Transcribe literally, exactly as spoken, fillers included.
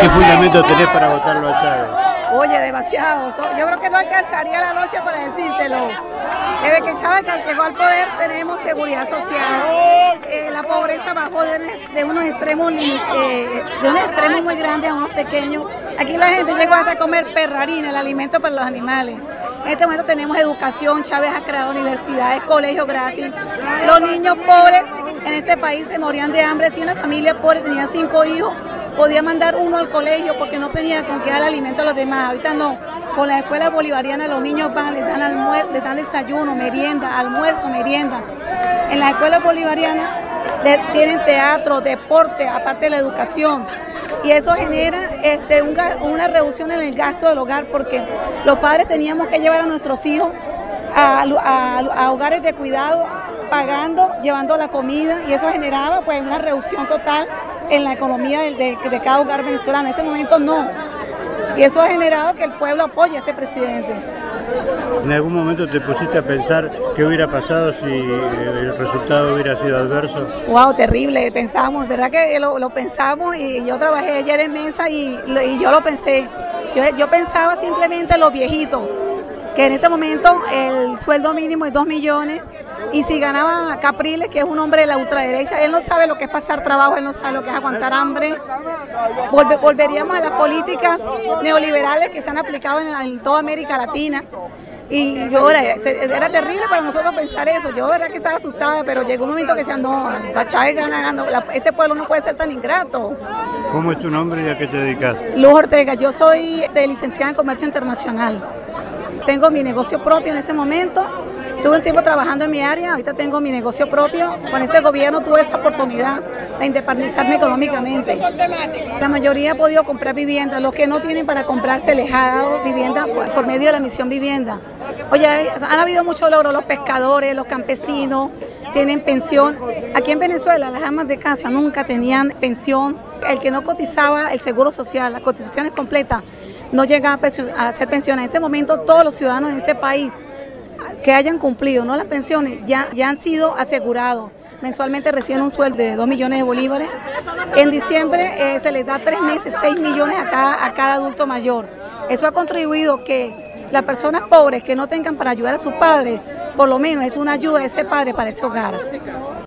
¿Qué fundamento tenés para votarlo a Chávez? Oye, demasiado. Yo creo que no alcanzaría la noche para decírtelo. Desde que Chávez llegó al poder tenemos seguridad social. Eh, la pobreza bajó de, un, de unos extremos eh, de unos extremos muy grandes a unos pequeños. Aquí la gente llegó hasta a comer perrarina, el alimento para los animales. En este momento tenemos educación. Chávez ha creado universidades, colegios gratis. Los niños pobres en este país se morían de hambre. Si una familia pobre tenía cinco hijos, podía mandar uno al colegio porque no tenía con qué dar alimento a los demás. Ahorita no, con la escuela bolivariana los niños van, les dan almuerzo, les dan desayuno, merienda, almuerzo, merienda. En la escuela bolivariana tienen teatro, deporte, aparte de la educación. Y eso genera este, un, una reducción en el gasto del hogar porque los padres teníamos que llevar a nuestros hijos a, a, a hogares de cuidado, pagando, llevando la comida, y eso generaba pues una reducción total en la economía de, de, de cada hogar venezolano. En este momento no, y eso ha generado que el pueblo apoye a este presidente. ¿En algún momento te pusiste a pensar qué hubiera pasado si el resultado hubiera sido adverso? Wow, terrible, pensamos, verdad que lo, lo pensamos, y yo trabajé ayer en Mensa y, y yo lo pensé. Yo, yo pensaba simplemente en los viejitos, que en este momento el sueldo mínimo es dos millones, y si ganaba Capriles, que es un hombre de la ultraderecha, él no sabe lo que es pasar trabajo, él no sabe lo que es aguantar hambre. Volve, volveríamos a las políticas neoliberales que se han aplicado en, en toda América Latina, y yo era, era terrible para nosotros pensar eso. Yo verdad que estaba asustada, pero llegó un momento que decían, no, Chávez ganando, este pueblo no puede ser tan ingrato. ¿Cómo es tu nombre y a qué te dedicas? Luz Ortega, yo soy de licenciada en Comercio Internacional. Tengo mi negocio propio en este momento. Tuve un tiempo trabajando en mi área, ahorita tengo mi negocio propio. Con este gobierno tuve esa oportunidad de independizarme económicamente. La mayoría ha podido comprar vivienda, los que no tienen para comprarse les ha dado vivienda por medio de la misión vivienda. Oye, han habido muchos logros, los pescadores, los campesinos tienen pensión. Aquí en Venezuela las amas de casa nunca tenían pensión. El que no cotizaba el seguro social, las cotizaciones completas, no llegaba a ser pensión. En este momento todos los ciudadanos de este país que hayan cumplido, ¿no?, las pensiones ya, ya han sido asegurados. Mensualmente reciben un sueldo de dos millones de bolívares. En diciembre eh, se les da tres meses, seis millones a cada, a cada adulto mayor. Eso ha contribuido que las personas pobres que no tengan para ayudar a sus padres, por lo menos es una ayuda a ese padre para ese hogar.